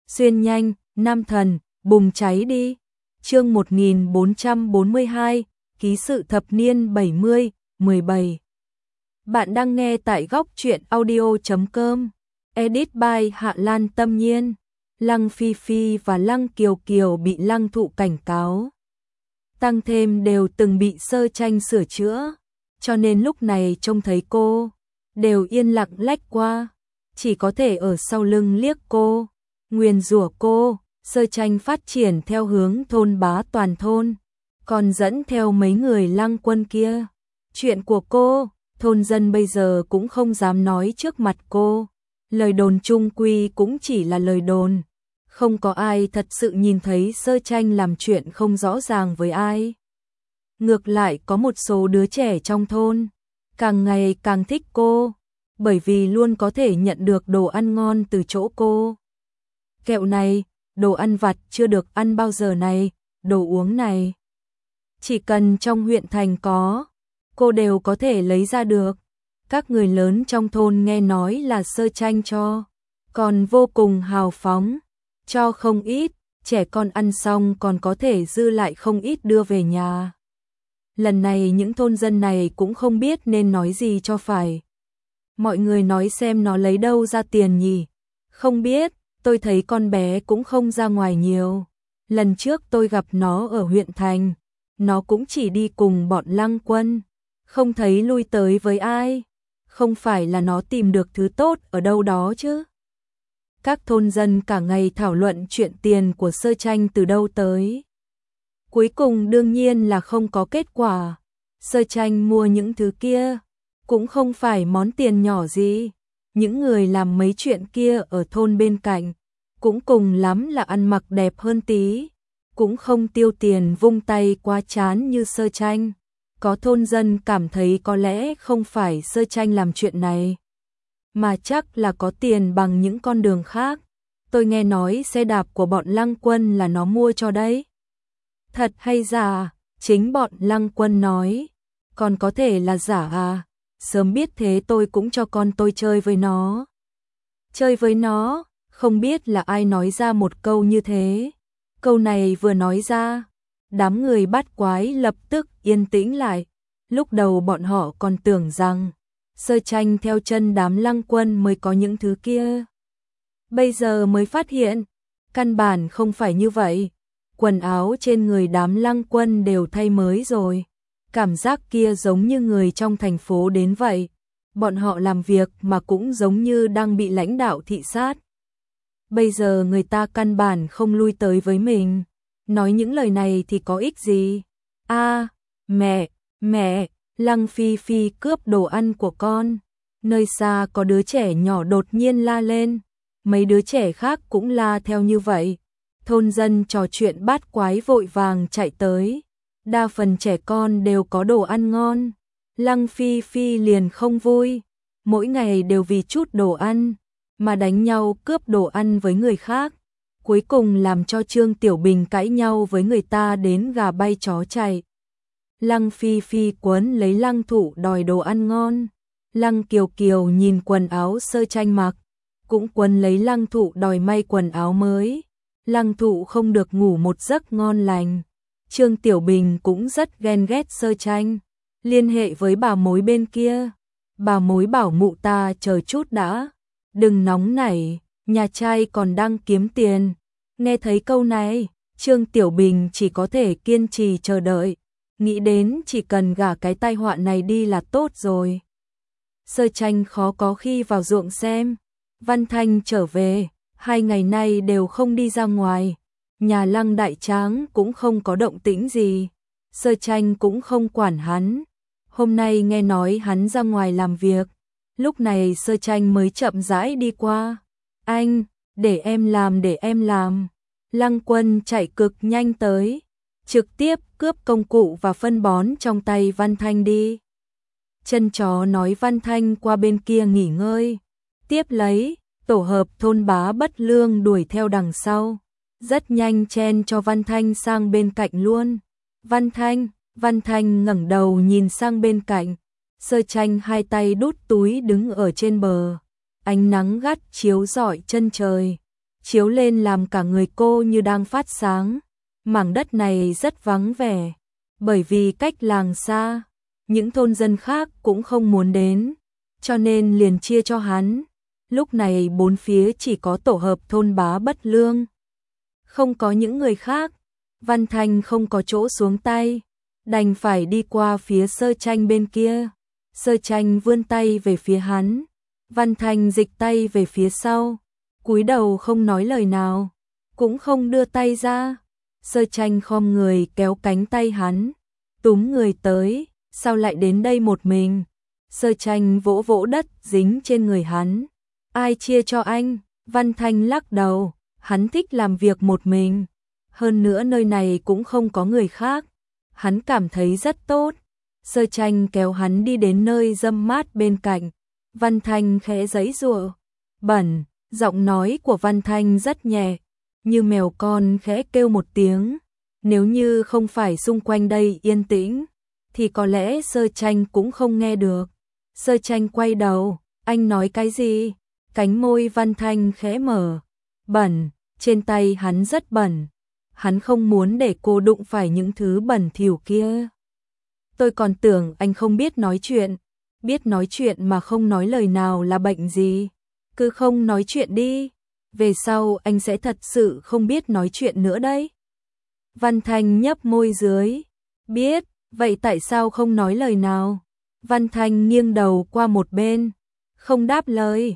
xuyên nhanh, nam thần, bùng cháy đi. Chương 1442, ký sự thập niên 70, 17. Bạn đang nghe tại góc truyện audio.com. Edit by Hạ Lan Tâm Nhiên. Lăng Phi Phi và Lăng Kiều Kiều bị Lăng Thụ cảnh cáo. Tăng thêm đều từng bị Sơ Tranh sửa chữa, cho nên lúc này trông thấy cô, đều yên lặng lách qua, chỉ có thể ở sau lưng liếc cô, nguyền rủa cô. Sơ Tranh phát triển theo hướng thôn bá toàn thôn, còn dẫn theo mấy người Lăng Quân kia. Chuyện của cô, thôn dân bây giờ cũng không dám nói trước mặt cô, lời đồn chung quy cũng chỉ là lời đồn, không có ai thật sự nhìn thấy Sơ Tranh làm chuyện không rõ ràng với ai. Ngược lại có một số đứa trẻ trong thôn, càng ngày càng thích cô, bởi vì luôn có thể nhận được đồ ăn ngon từ chỗ cô. Kẹo này, đồ ăn vặt chưa được ăn bao giờ này, đồ uống này. Chỉ cần trong huyện thành có, cô đều có thể lấy ra được. Các người lớn trong thôn nghe nói là Sơ Tranh cho, còn vô cùng hào phóng, cho không ít, trẻ con ăn xong còn có thể dư lại không ít đưa về nhà. Lần này những thôn dân này cũng không biết nên nói gì cho phải. Mọi người nói xem nó lấy đâu ra tiền nhỉ? Không biết, tôi thấy con bé cũng không ra ngoài nhiều. Lần trước tôi gặp nó ở huyện thành, nó cũng chỉ đi cùng bọn Lăng Quân, không thấy lui tới với ai. Không phải là nó tìm được thứ tốt ở đâu đó chứ? Các thôn dân cả ngày thảo luận chuyện tiền của Sơ Tranh từ đâu tới. Cuối cùng đương nhiên là không có kết quả. Sơ Tranh mua những thứ kia, cũng không phải món tiền nhỏ gì. Những người làm mấy chuyện kia ở thôn bên cạnh, cũng cùng lắm là ăn mặc đẹp hơn tí, cũng không tiêu tiền vung tay quá chán như Sơ Tranh. Có thôn dân cảm thấy có lẽ không phải Sơ Tranh làm chuyện này, mà chắc là có tiền bằng những con đường khác. Tôi nghe nói xe đạp của bọn Lăng Quân là nó mua cho đấy. Thật hay giả? Chính bọn Lăng Quân nói. Còn có thể là giả à? Sớm biết thế tôi cũng cho con tôi chơi với nó. Chơi với nó? Không biết là ai nói ra một câu như thế. Câu này vừa nói ra, đám người bát quái lập tức yên tĩnh lại. Lúc đầu bọn họ còn tưởng rằng Sơ Tranh theo chân đám Lăng Quân mới có những thứ kia. Bây giờ mới phát hiện, căn bản không phải như vậy. Quần áo trên người đám Lăng Quân đều thay mới rồi. Cảm giác kia giống như người trong thành phố đến vậy. Bọn họ làm việc mà cũng giống như đang bị lãnh đạo thị sát. Bây giờ người ta căn bản không lui tới với mình. Nói những lời này thì có ích gì? Mẹ, Lăng Phi Phi cướp đồ ăn của con. Nơi xa có đứa trẻ nhỏ đột nhiên la lên. Mấy đứa trẻ khác cũng la theo như vậy. Thôn dân trò chuyện bát quái vội vàng chạy tới. Đa phần trẻ con đều có đồ ăn ngon. Lăng Phi Phi liền không vui. Mỗi ngày đều vì chút đồ ăn mà đánh nhau cướp đồ ăn với người khác. Cuối cùng làm cho Trương Tiểu Bình cãi nhau với người ta đến gà bay chó chạy. Lăng Phi Phi quấn lấy Lăng Thụ đòi đồ ăn ngon. Lăng Kiều Kiều nhìn quần áo Sơ Tranh mặc, cũng quấn lấy Lăng Thụ đòi may quần áo mới. Lăng Thụ không được ngủ một giấc ngon lành. Trương Tiểu Bình cũng rất ghen ghét Sơ Tranh, liên hệ với bà mối bên kia. Bà mối bảo mụ ta chờ chút đã, đừng nóng nảy, nhà trai còn đang kiếm tiền. Nghe thấy câu này, Trương Tiểu Bình chỉ có thể kiên trì chờ đợi, nghĩ đến chỉ cần gả cái tai họa này đi là tốt rồi. Sơ Tranh khó có khi vào ruộng xem. Văn Thanh trở về, 2 ngày nay đều không đi ra ngoài. Nhà Lăng Đại Tráng cũng không có động tĩnh gì. Sơ Tranh cũng không quản hắn. Hôm nay nghe nói hắn ra ngoài làm việc. Lúc này Sơ Tranh mới chậm rãi đi qua. Anh, để em làm. Lăng Quân chạy cực nhanh tới, trực tiếp cướp công cụ và phân bón trong tay Văn Thanh đi. Chân chó nói Văn Thanh qua bên kia nghỉ ngơi. Tiếp lấy, tổ hợp thôn bá Bất Lương đuổi theo đằng sau. Rất nhanh chen cho Văn Thanh sang bên cạnh luôn. Văn Thanh ngẩng đầu nhìn sang bên cạnh. Sơ Tranh hai tay đút túi đứng ở trên bờ. Ánh nắng gắt chiếu rọi chân trời. chiếu lên làm cả người cô như đang phát sáng. Mảng đất này rất vắng vẻ, bởi vì cách làng xa, những thôn dân khác cũng không muốn đến, cho nên liền chia cho hắn. Lúc này bốn phía chỉ có tổ hợp thôn Bá Bất Lương, không có những người khác. Văn Thanh không có chỗ xuống tay, đành phải đi qua phía Sơ Tranh bên kia. Sơ Tranh vươn tay về phía hắn, Văn Thanh dịch tay về phía sau, cúi đầu không nói lời nào, cũng không đưa tay ra. Sơ Tranh khom người kéo cánh tay hắn, túm người tới, sao lại đến đây một mình? Sơ Tranh vỗ vỗ đất dính trên người hắn. Ai chia cho anh? Văn Thanh lắc đầu, hắn thích làm việc một mình. Hơn nữa nơi này cũng không có người khác, hắn cảm thấy rất tốt. Sơ Tranh kéo hắn đi đến nơi râm mát bên cạnh. Văn Thanh khẽ giãy giụa. Bẩn, giọng nói của Văn Thanh rất nhẹ, như mèo con khẽ kêu một tiếng. Nếu như không phải xung quanh đây yên tĩnh, thì có lẽ Sơ Tranh cũng không nghe được. Sơ Tranh quay đầu, anh nói cái gì? Cánh môi Văn Thanh khẽ mở. Bẩn, trên tay hắn rất bẩn. Hắn không muốn để cô đụng phải những thứ bẩn thỉu kia. Tôi còn tưởng anh không biết nói chuyện. Biết nói chuyện mà không nói lời nào là bệnh gì? Cứ không nói chuyện đi. Về sau anh sẽ thật sự không biết nói chuyện nữa đấy. Văn Thanh nhấp môi dưới. Biết, vậy tại sao không nói lời nào? Văn Thanh nghiêng đầu qua một bên, không đáp lời.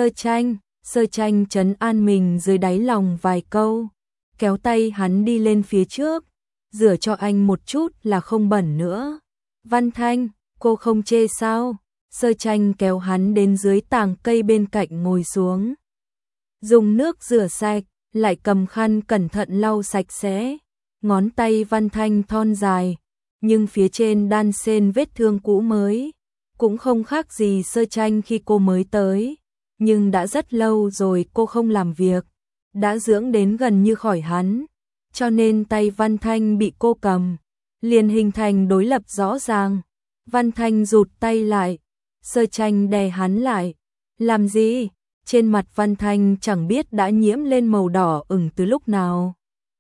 Sơ Tranh trấn an mình dưới đáy lòng vài câu, kéo tay hắn đi lên phía trước, rửa cho anh một chút là không bẩn nữa. Văn Thanh, cô không chê sao? Sơ Tranh kéo hắn đến dưới tàng cây bên cạnh ngồi xuống, dùng nước rửa sạch, lại cầm khăn cẩn thận lau sạch sẽ. Ngón tay Văn Thanh thon dài, nhưng phía trên đan xen vết thương cũ mới, cũng không khác gì Sơ Tranh khi cô mới tới. Nhưng đã rất lâu rồi cô không làm việc, đã dưỡng đến gần như khỏi hắn, cho nên tay Văn Thanh bị cô cầm, liền hình thành đối lập rõ ràng. Văn Thanh rụt tay lại, Sơ Tranh đè hắn lại. Làm gì? Trên mặt Văn Thanh chẳng biết đã nhiễm lên màu đỏ ửng từ lúc nào.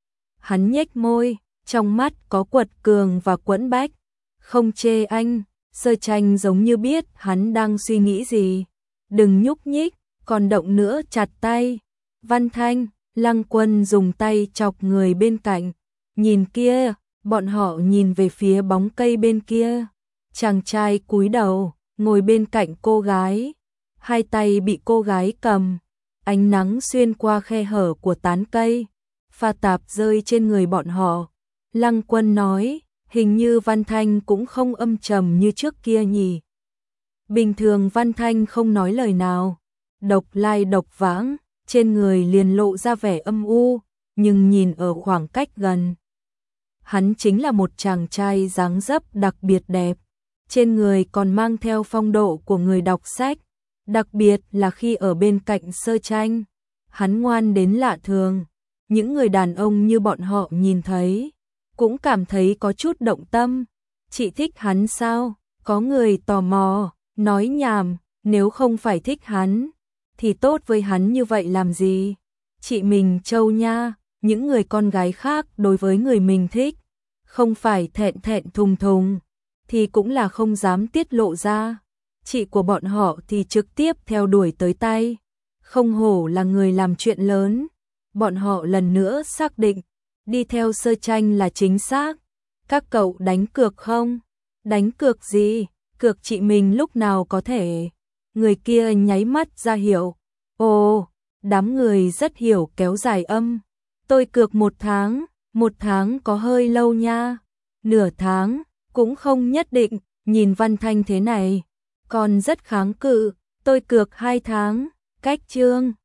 Hắn nhếch môi, trong mắt có quật cường và quẫn bách. Không chê anh. Sơ Tranh giống như biết hắn đang suy nghĩ gì. Đừng nhúc nhích, còn động nữa chặt tay. Văn Thanh, Lăng Quân dùng tay chọc người bên cạnh. Nhìn kia, bọn họ nhìn về phía bóng cây bên kia. Chàng trai cúi đầu, ngồi bên cạnh cô gái. Hai tay bị cô gái cầm. Ánh nắng xuyên qua khe hở của tán cây, pha tạp rơi trên người bọn họ. Lăng Quân nói, hình như Văn Thanh cũng không âm trầm như trước kia nhỉ. Bình thường Văn Thanh không nói lời nào, độc lai độc vãng, trên người liền lộ ra vẻ âm u, nhưng nhìn ở khoảng cách gần, hắn chính là một chàng trai dáng dấp đặc biệt đẹp, trên người còn mang theo phong độ của người đọc sách, đặc biệt là khi ở bên cạnh Sơ Tranh, hắn ngoan đến lạ thường. Những người đàn ông như bọn họ nhìn thấy, cũng cảm thấy có chút động tâm. Chị thích hắn sao? Có người tò mò, nói nhảm, nếu không phải thích hắn, thì tốt với hắn như vậy làm gì? Chị mình trâu nha, những người con gái khác đối với người mình thích, không phải thẹn thẹn thùng thùng, thì cũng là không dám tiết lộ ra. Chị của bọn họ thì trực tiếp theo đuổi tới tay, không hổ là người làm chuyện lớn. Bọn họ lần nữa xác định, đi theo Sơ Tranh là chính xác. Các cậu đánh cược không? Đánh cược gì? Cược chị mình lúc nào có thể. Người kia nháy mắt ra hiệu. Ồ, đám người rất hiểu kéo dài âm. Tôi cược 1 tháng có hơi lâu nha. Nửa tháng, cũng không nhất định, nhìn Văn Thanh thế này, còn rất kháng cự. Tôi cược 2 tháng, cách chương.